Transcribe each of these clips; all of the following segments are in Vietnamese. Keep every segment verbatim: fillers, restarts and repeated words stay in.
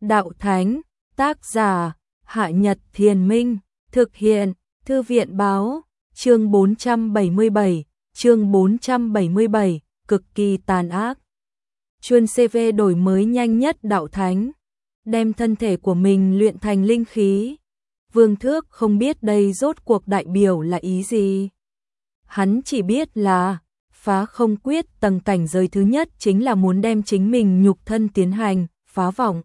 Đạo Thánh, tác giả, Hạ Nhật Thiền Minh, thực hiện, Thư viện báo, chương bốn trăm bảy mươi bảy, chương bốn trăm bảy mươi bảy, cực kỳ tàn ác. Chuân xê vê đổi mới nhanh nhất Đạo Thánh, đem thân thể của mình luyện thành linh khí. Vương Thước không biết đây rốt cuộc đại biểu là ý gì. Hắn chỉ biết là phá không quyết tầng cảnh giới thứ nhất chính là muốn đem chính mình nhục thân tiến hành phá vọng,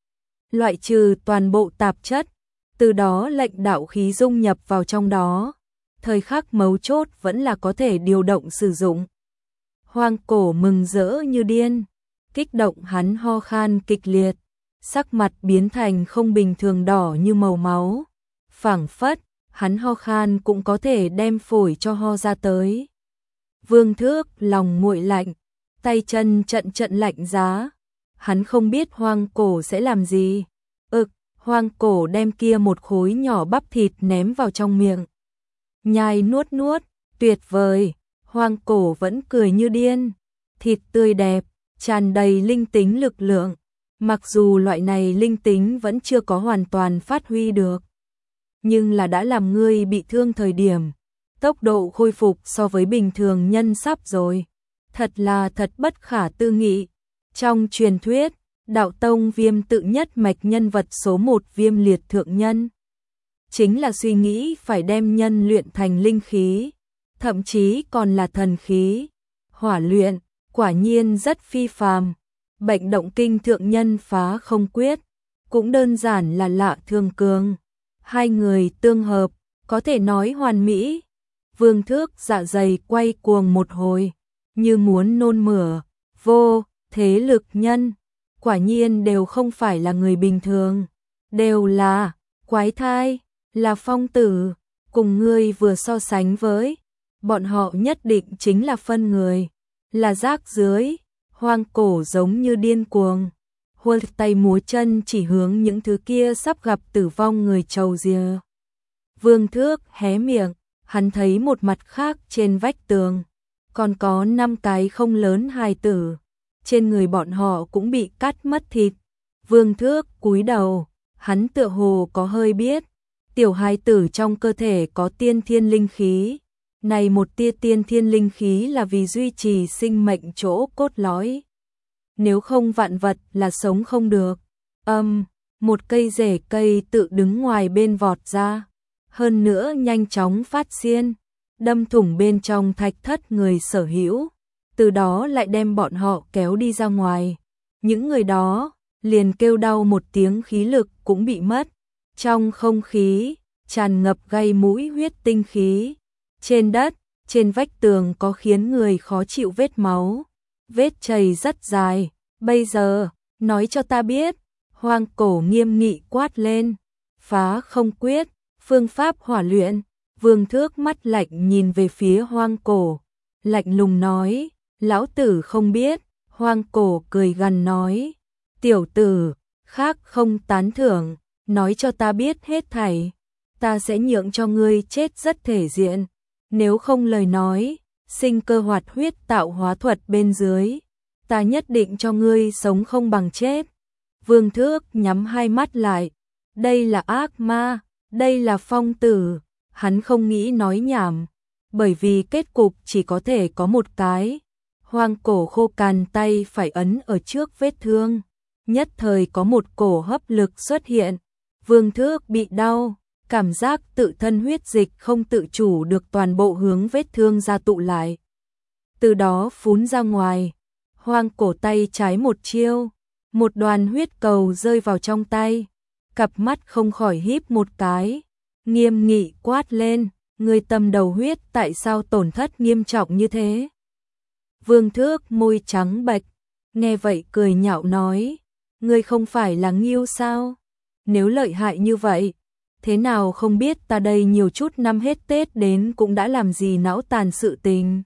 loại trừ toàn bộ tạp chất, từ đó lệnh đạo khí dung nhập vào trong đó, thời khắc mấu chốt vẫn là có thể điều động sử dụng. Hoang Cổ mừng rỡ như điên, kích động hắn ho khan kịch liệt, sắc mặt biến thành không bình thường đỏ như màu máu, phảng phất hắn ho khan cũng có thể đem phổi cho ho ra tới. Vương Thước lòng nguội lạnh, tay chân trận trận lạnh giá, hắn không biết Hoang Cổ sẽ làm gì. Ực, Hoang Cổ đem kia một khối nhỏ bắp thịt ném vào trong miệng. Nhai nuốt nuốt, tuyệt vời, Hoang Cổ vẫn cười như điên, thịt tươi đẹp, tràn đầy linh tính lực lượng, mặc dù loại này linh tính vẫn chưa có hoàn toàn phát huy được, nhưng là đã làm ngươi bị thương thời điểm, tốc độ khôi phục so với bình thường nhân sắp rồi, thật là thật bất khả tư nghị. Trong truyền thuyết, Đạo Tông Viêm tự nhất mạch nhân vật số một Viêm Liệt thượng nhân, chính là suy nghĩ phải đem nhân luyện thành linh khí, thậm chí còn là thần khí, hỏa luyện, quả nhiên rất phi phàm. Bệnh động kinh thượng nhân phá không quyết, cũng đơn giản là lạ thường cường. Hai người tương hợp, có thể nói hoàn mỹ. Vương Thước dạ dày quay cuồng một hồi, như muốn nôn mửa. Vô thế lực nhân, quả nhiên đều không phải là người bình thường, đều là quái thai, là phong tử, cùng ngươi vừa so sánh với, bọn họ nhất định chính là phân người, là rác rưởi. Hoang Cổ giống như điên cuồng, huơ tay múa chân chỉ hướng những thứ kia sắp gặp tử vong người trầu rìa. Vương Thước hé miệng, hắn thấy một mặt khác trên vách tường, còn có năm cái không lớn hài tử, trên người bọn họ cũng bị cắt mất thịt. Vương Thước cúi đầu, hắn tựa hồ có hơi biết, tiểu hài tử trong cơ thể có tiên thiên linh khí. Này một tia tiên thiên linh khí là vì duy trì sinh mệnh chỗ cốt lõi. Nếu không vạn vật là sống không được. Âm, um, một cây rễ cây tự đứng ngoài bên vọt ra. Hơn nữa nhanh chóng phát xiên, đâm thủng bên trong thạch thất người sở hữu. Từ đó lại đem bọn họ kéo đi ra ngoài. Những người đó liền kêu đau một tiếng, khí lực cũng bị mất. Trong không khí tràn ngập gây mũi huyết tinh khí. Trên đất, trên vách tường có khiến người khó chịu vết máu, vết chảy rất dài. Bây giờ, nói cho ta biết, Hoang Cổ nghiêm nghị quát lên, phá không quyết, phương pháp hỏa luyện. Vương Thước mắt lạnh nhìn về phía Hoang Cổ, lạnh lùng nói, lão tử không biết. Hoang Cổ cười gằn nói, tiểu tử, khác không tán thưởng, nói cho ta biết hết thảy, ta sẽ nhượng cho ngươi chết rất thể diện. Nếu không lời nói, sinh cơ hoạt huyết tạo hóa thuật bên dưới, ta nhất định cho ngươi sống không bằng chết. Vương Thước nhắm hai mắt lại, đây là ác ma, đây là phong tử, hắn không nghĩ nói nhảm, bởi vì kết cục chỉ có thể có một cái. Hoang Cổ khô cằn tay phải ấn ở trước vết thương, nhất thời có một cổ hấp lực xuất hiện, Vương Thước bị đau. Cảm giác tự thân huyết dịch không tự chủ được toàn bộ hướng vết thương ra tụ lại, từ đó phún ra ngoài. Hoang Cổ tay trái một chiêu, một đoàn huyết cầu rơi vào trong tay, cặp mắt không khỏi híp một cái, nghiêm nghị quát lên, người tầm đầu huyết tại sao tổn thất nghiêm trọng như thế. Vương Thước môi trắng bệch, nghe vậy cười nhạo nói, ngươi không phải là Ngưu sao? Nếu lợi hại như vậy, thế nào không biết ta đây nhiều chút năm hết Tết đến cũng đã làm gì não tàn sự tình.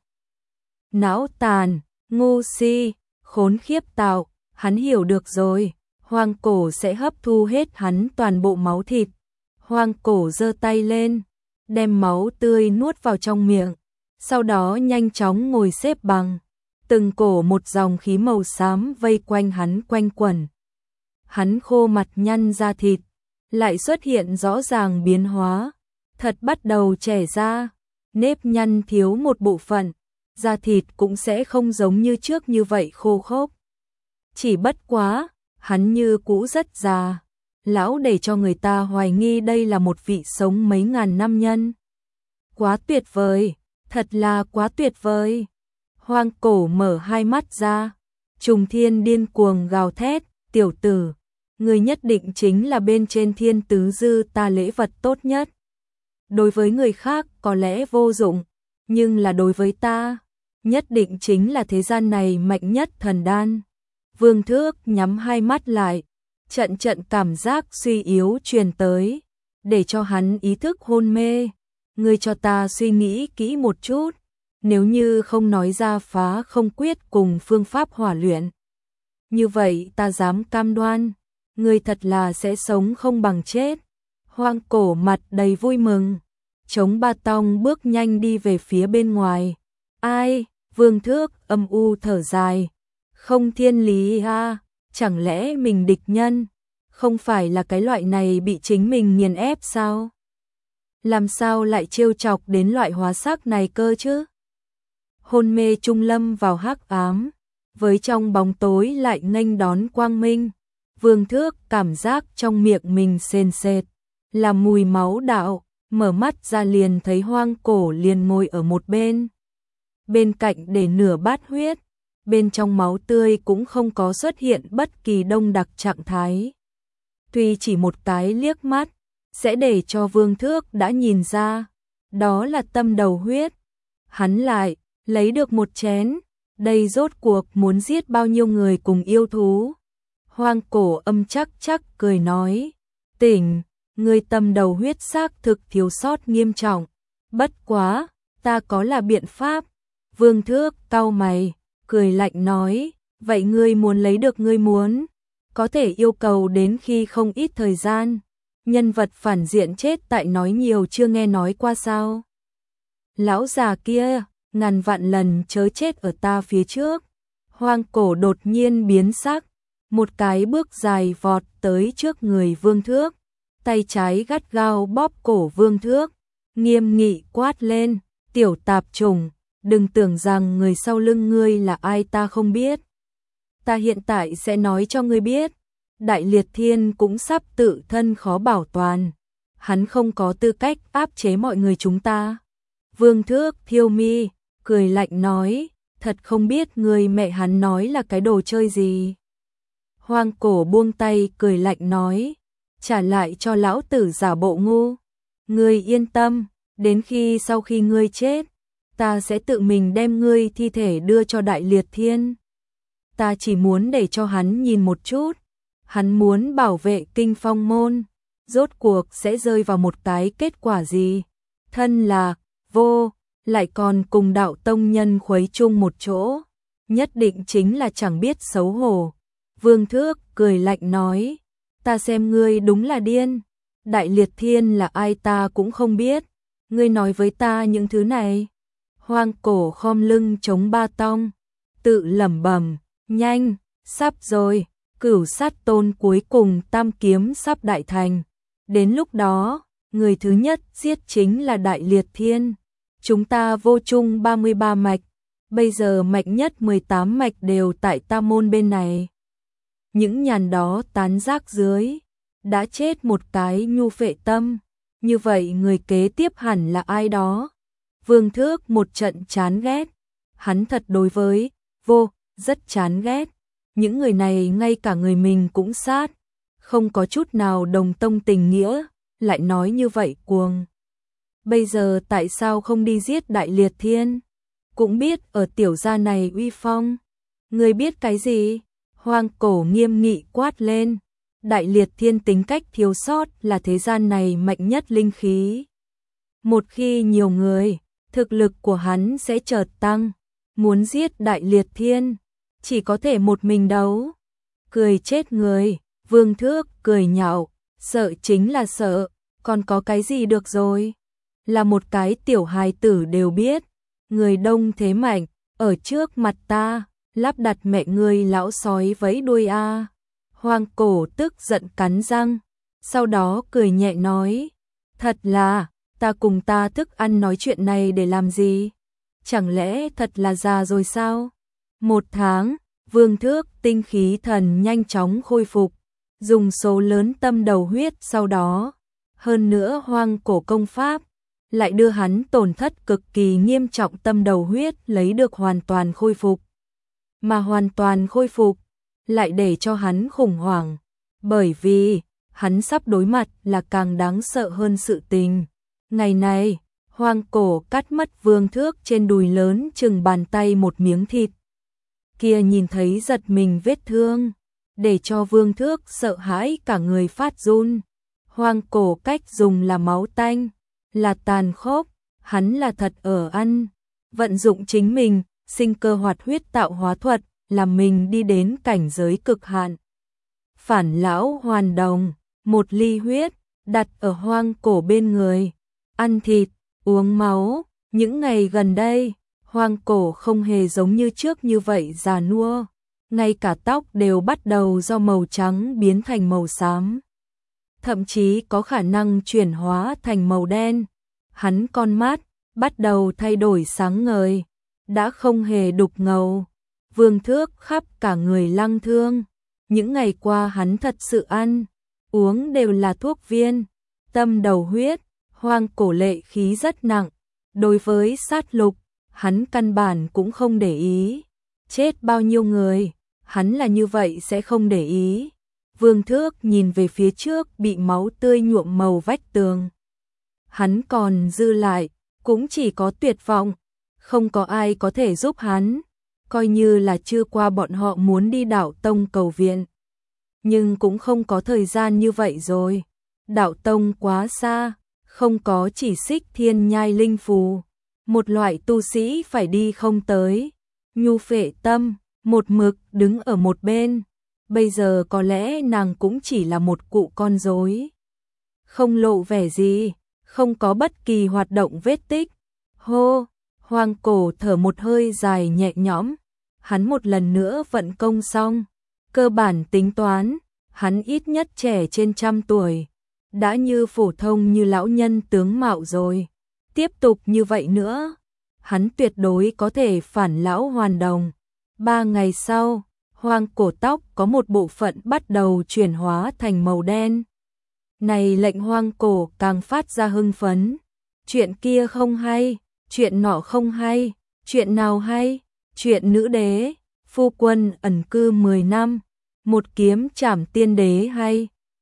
Não tàn, ngu si, khốn khiếp tạo, hắn hiểu được rồi, Hoang Cổ sẽ hấp thu hết hắn toàn bộ máu thịt. Hoang Cổ giơ tay lên, đem máu tươi nuốt vào trong miệng, sau đó nhanh chóng ngồi xếp bằng, từng cổ một dòng khí màu xám vây quanh hắn quanh quẩn. hắn khô mặt nhăn da thịt, lại xuất hiện rõ ràng biến hóa, thật bắt đầu trẻ ra, nếp nhăn thiếu một bộ phận, da thịt cũng sẽ không giống như trước như vậy khô khốc. Chỉ bất quá, hắn như cũ rất già, lão để cho người ta hoài nghi đây là một vị sống mấy ngàn năm nhân. Quá tuyệt vời, thật là quá tuyệt vời. Hoang Cổ mở hai mắt ra, Trùng Thiên điên cuồng gào thét, tiểu tử, người nhất định chính là bên trên thiên tứ dư ta lễ vật tốt nhất. Đối với người khác có lẽ vô dụng, nhưng là đối với ta, nhất định chính là thế gian này mạnh nhất thần đan. Vương Thước nhắm hai mắt lại, trận trận cảm giác suy yếu truyền tới, để cho hắn ý thức hôn mê. Ngươi cho ta suy nghĩ kỹ một chút, nếu như không nói ra phá không quyết cùng phương pháp hỏa luyện. Như vậy ta dám cam đoan, ngươi thật là sẽ sống không bằng chết. Hoang Cổ mặt đầy vui mừng, chống ba tong bước nhanh đi về phía bên ngoài. Ai? Vương Thước âm u thở dài. Không thiên lý ha, chẳng lẽ mình địch nhân không phải là cái loại này bị chính mình nghiền ép sao? Làm sao lại trêu chọc đến loại hóa xác này cơ chứ? Hôn mê trung lâm vào hắc ám, với trong bóng tối lại nghênh đón quang minh. Vương Thước cảm giác trong miệng mình sền sệt, là mùi máu đạo, mở mắt ra liền thấy Hoang Cổ liền ngồi ở một bên. Bên cạnh để nửa bát huyết, bên trong máu tươi cũng không có xuất hiện bất kỳ đông đặc trạng thái. Tuy chỉ một cái liếc mắt, sẽ để cho Vương Thước đã nhìn ra, đó là tâm đầu huyết. Hắn lại lấy được một chén, đây rốt cuộc muốn giết bao nhiêu người cùng yêu thú. Hoang Cổ âm chắc chắc cười nói, tỉnh, người tâm đầu huyết xác thực thiếu sót nghiêm trọng, bất quá, ta có là biện pháp. Vương Thước cau mày, cười lạnh nói, vậy ngươi muốn lấy được ngươi muốn, có thể yêu cầu đến khi không ít thời gian. Nhân vật phản diện chết tại nói nhiều chưa nghe nói qua sao? Lão già kia, ngàn vạn lần chớ chết ở ta phía trước. Hoang Cổ đột nhiên biến sắc, một cái bước dài vọt tới trước người Vương Thước, tay trái gắt gao bóp cổ Vương Thước, nghiêm nghị quát lên, tiểu tạp chủng, đừng tưởng rằng người sau lưng ngươi là ai ta không biết. Ta hiện tại sẽ nói cho ngươi biết. Đại Liệt Thiên cũng sắp tự thân khó bảo toàn, hắn không có tư cách áp chế mọi người chúng ta. Vương Thước thiêu mi, cười lạnh nói, thật không biết người mẹ hắn nói là cái đồ chơi gì. Hoang Cổ buông tay cười lạnh nói, trả lại cho lão tử giả bộ ngu. Ngươi yên tâm, đến khi sau khi ngươi chết, ta sẽ tự mình đem ngươi thi thể đưa cho Đại Liệt Thiên. Ta chỉ muốn để cho hắn nhìn một chút. Hắn muốn bảo vệ Kinh Phong môn, rốt cuộc sẽ rơi vào một cái kết quả gì? Thân là vô, lại còn cùng đạo tông nhân khuấy chung một chỗ, nhất định chính là chẳng biết xấu hổ. Vương Thước cười lạnh nói, ta xem ngươi đúng là điên, Đại Liệt Thiên là ai ta cũng không biết, ngươi nói với ta những thứ này. Hoang Cổ khom lưng chống ba tong, tự lẩm bẩm, nhanh, sắp rồi. Cửu sát tôn cuối cùng tam kiếm sắp đại thành. Đến lúc đó, người thứ nhất giết chính là Đại Liệt Thiên. Chúng ta vô chung ba mươi ba mạch, bây giờ mạnh nhất mười tám mạch đều tại ta môn bên này. Những nhàn đó tán rác dưới, đã chết một cái nhu phệ tâm. Như vậy người kế tiếp hẳn là ai đó? Vương Thước một trận chán ghét. Hắn thật đối với vô, rất chán ghét. Những người này ngay cả người mình cũng sát, không có chút nào đồng tông tình nghĩa, lại nói như vậy cuồng. Bây giờ tại sao không đi giết Đại Liệt Thiên? Cũng biết ở tiểu gia này uy phong. Người biết cái gì? Hoang Cổ nghiêm nghị quát lên. Đại Liệt Thiên tính cách thiếu sót là thế gian này mạnh nhất linh khí. Một khi nhiều người, thực lực của hắn sẽ chợt tăng. Muốn giết Đại Liệt Thiên, chỉ có thể một mình đấu. Cười chết người, Vương Thước cười nhạo, sợ chính là sợ, còn có cái gì được rồi. Là một cái tiểu hài tử đều biết, người đông thế mạnh, ở trước mặt ta, lắp đặt mẹ ngươi lão sói vẫy đuôi a. Hoang cổ tức giận cắn răng, sau đó cười nhẹ nói, thật là, ta cùng ta thức ăn nói chuyện này để làm gì? Chẳng lẽ thật là già rồi sao? Một tháng, Vương Thước tinh khí thần nhanh chóng khôi phục, dùng số lớn tâm đầu huyết sau đó. Hơn nữa hoang cổ công pháp, lại đưa hắn tổn thất cực kỳ nghiêm trọng tâm đầu huyết lấy được hoàn toàn khôi phục. Mà hoàn toàn khôi phục, lại để cho hắn khủng hoảng, bởi vì hắn sắp đối mặt là càng đáng sợ hơn sự tình. Ngày này, hoang cổ cắt mất Vương Thước trên đùi lớn chừng bàn tay một miếng thịt. Kia nhìn thấy giật mình vết thương, để cho Vương Thước sợ hãi cả người phát run. Hoang cổ cách dùng là máu tanh, là tàn khốc, hắn là thật ở ăn, vận dụng chính mình, sinh cơ hoạt huyết tạo hóa thuật, làm mình đi đến cảnh giới cực hạn. Phản lão hoàn đồng, một ly huyết, đặt ở hoang cổ bên người, ăn thịt, uống máu. Những ngày gần đây, hoang cổ không hề giống như trước như vậy già nua, ngay cả tóc đều bắt đầu do màu trắng biến thành màu xám, thậm chí có khả năng chuyển hóa thành màu đen. Hắn con mắt bắt đầu thay đổi sáng ngời, đã không hề đục ngầu. Vương Thước khắp cả người lăng thương, những ngày qua hắn thật sự ăn, uống đều là thuốc viên, tâm đầu huyết, hoang cổ lệ khí rất nặng. Đối với sát lục, hắn căn bản cũng không để ý, chết bao nhiêu người, hắn là như vậy sẽ không để ý. Vương Thước nhìn về phía trước bị máu tươi nhuộm màu vách tường. Hắn còn dư lại, cũng chỉ có tuyệt vọng, không có ai có thể giúp hắn, coi như là chưa qua bọn họ muốn đi Đạo Tông cầu viện. Nhưng cũng không có thời gian như vậy rồi, Đạo Tông quá xa, không có chỉ xích thiên nhai linh phù, một loại tu sĩ phải đi không tới. Nhu Phệ Tâm một mực đứng ở một bên, bây giờ có lẽ nàng cũng chỉ là một cụ con rối, không lộ vẻ gì, không có bất kỳ hoạt động vết tích. Hô, hoang cổ thở một hơi dài nhẹ nhõm, hắn một lần nữa vận công xong, cơ bản tính toán, hắn ít nhất trẻ trên trăm tuổi, đã như phổ thông như lão nhân tướng mạo rồi. Tiếp tục như vậy nữa, hắn tuyệt đối có thể phản lão hoàn đồng. Ba ngày sau, hoang cổ tóc có một bộ phận bắt đầu chuyển hóa thành màu đen. Này lệnh hoang cổ càng phát ra hưng phấn. Chuyện kia không hay, chuyện nọ không hay, chuyện nào hay, chuyện nữ đế, phu quân ẩn cư mười năm, một kiếm trảm tiên đế hay.